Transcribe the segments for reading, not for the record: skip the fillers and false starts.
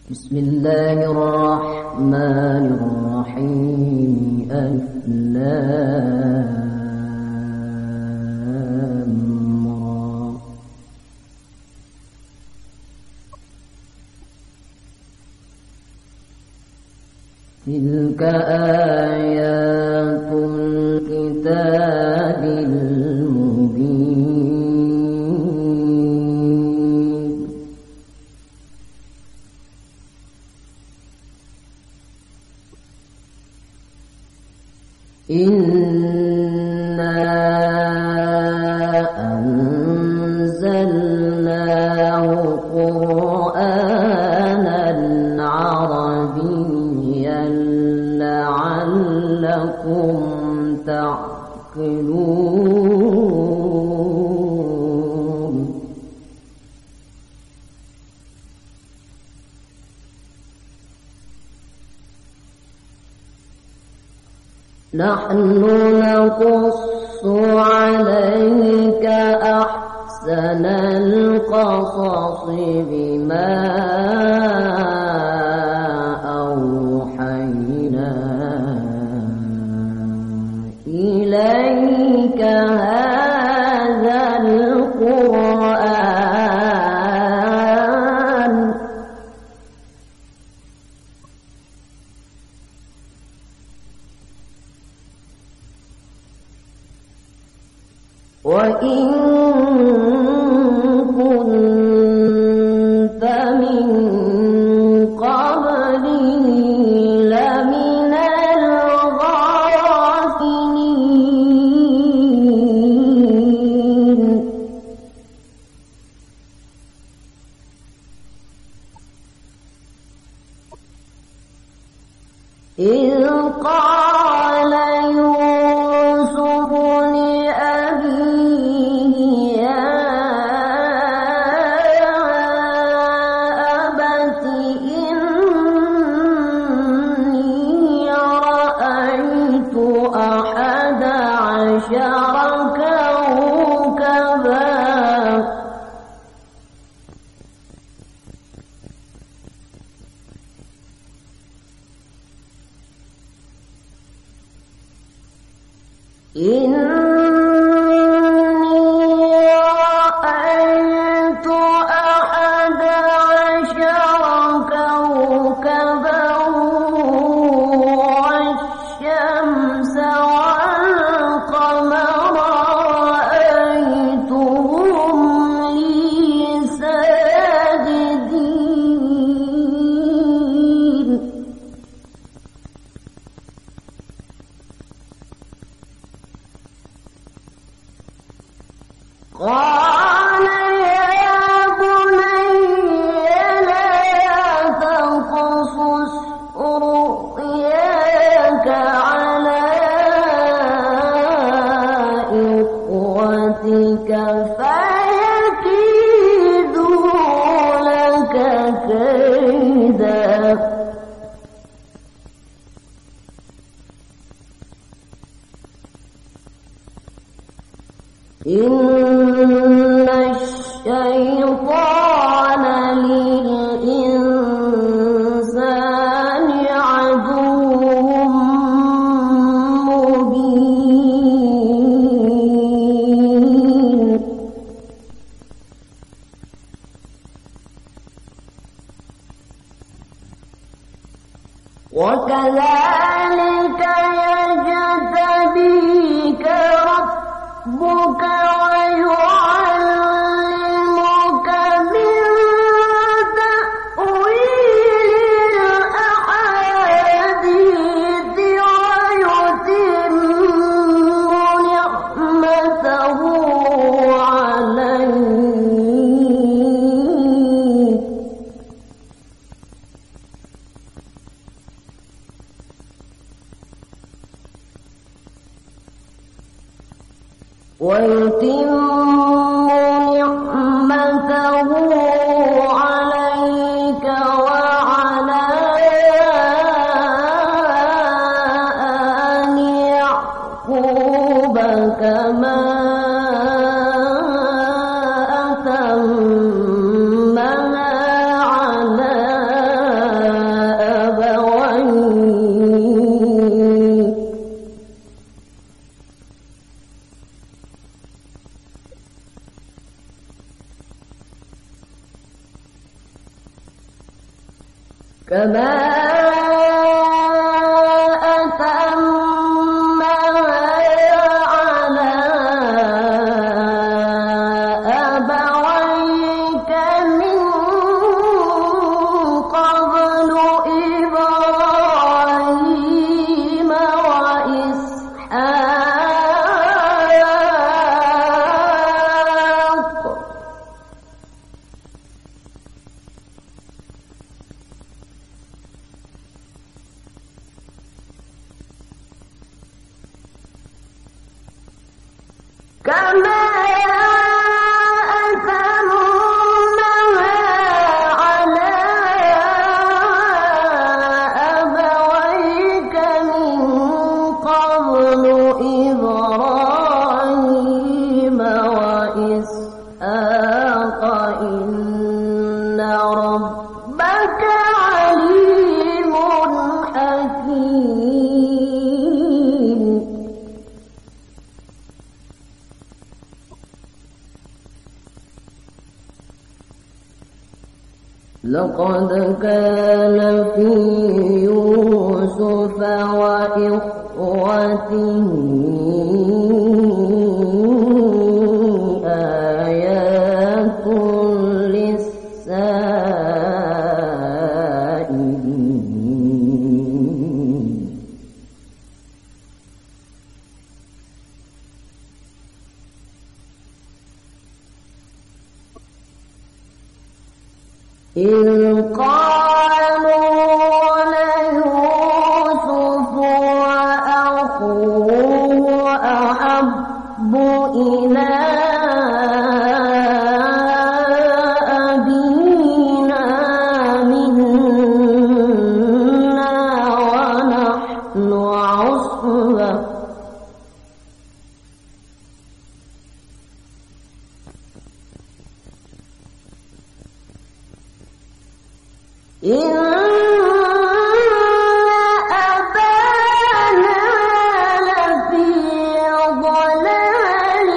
بسم الله الرحمن الرحيم. ألف لام را. تلك آيات الكتاب المبين. إنا أنزلناه قرآنا عربيا لعلكم تعقلون. نحن نقص عليك أحسن القصص بما أوحينا إليك هذا القرآن وإن كنت من قبله لمن الغافلين. إذ قال يوسف لأبيه يا أبت إني رأيت 11 كوكبا إني رأيت 11 كوكبا والشمس والقمر رأيتهم لي ساجدين. قال يا بني لا تقصص رؤياك على إخوتك فيكيدوا لك كيدا. إن الشيطان للإنسان عدو مبين. وكذلك يجتبيك ربك ويعلمك من تأويل الأحاديث ويتم نعمته عليك ويتم نعمته عليك وعلى آل يعقوب كما أتمها على كما لقد كان في يوسف وإخوته آيات للسائلين إذ قالوا ليوسف وأخوه أحب إلى أبينا منا ونحن عصبة إن أبانا لفي ضلال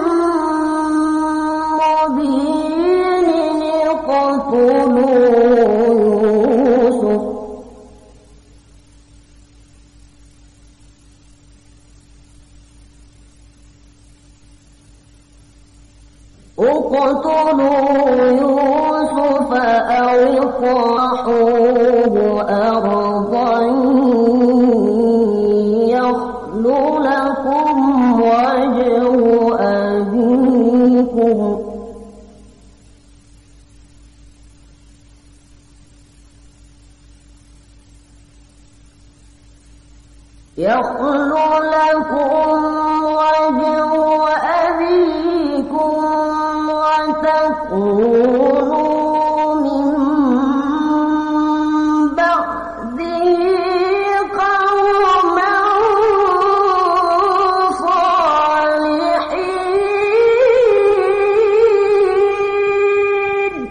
مبين اقتلوا يوسف أو اطرحوه أرضا يخل لكم وجه أبيكم وتكونوا من بعده قوما صالحين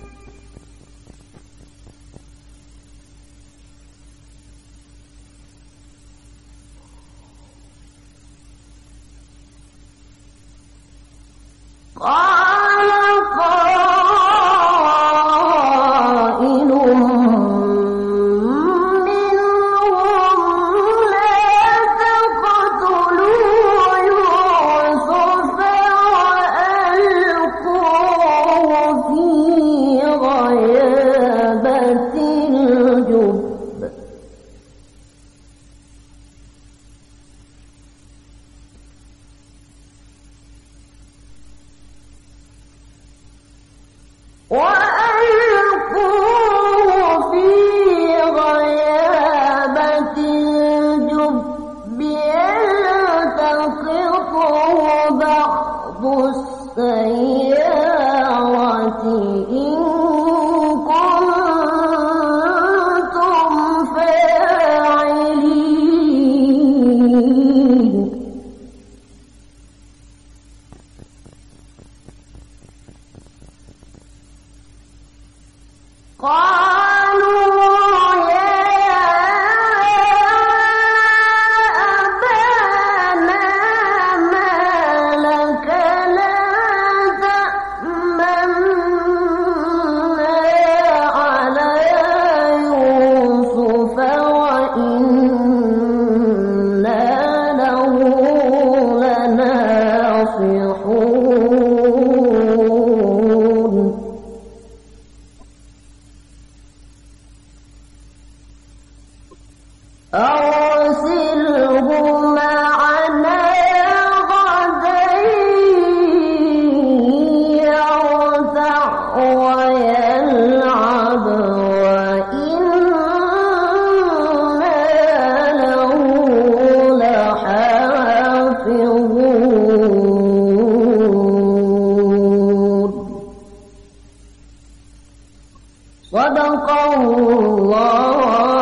قال قائل منهم لا تقتلوا يوسف وألقوه في غيابة الجب يلتقطه بعض السيارة إن كنتم فاعلين ويلعب وإنا له لحافظون. صدق الله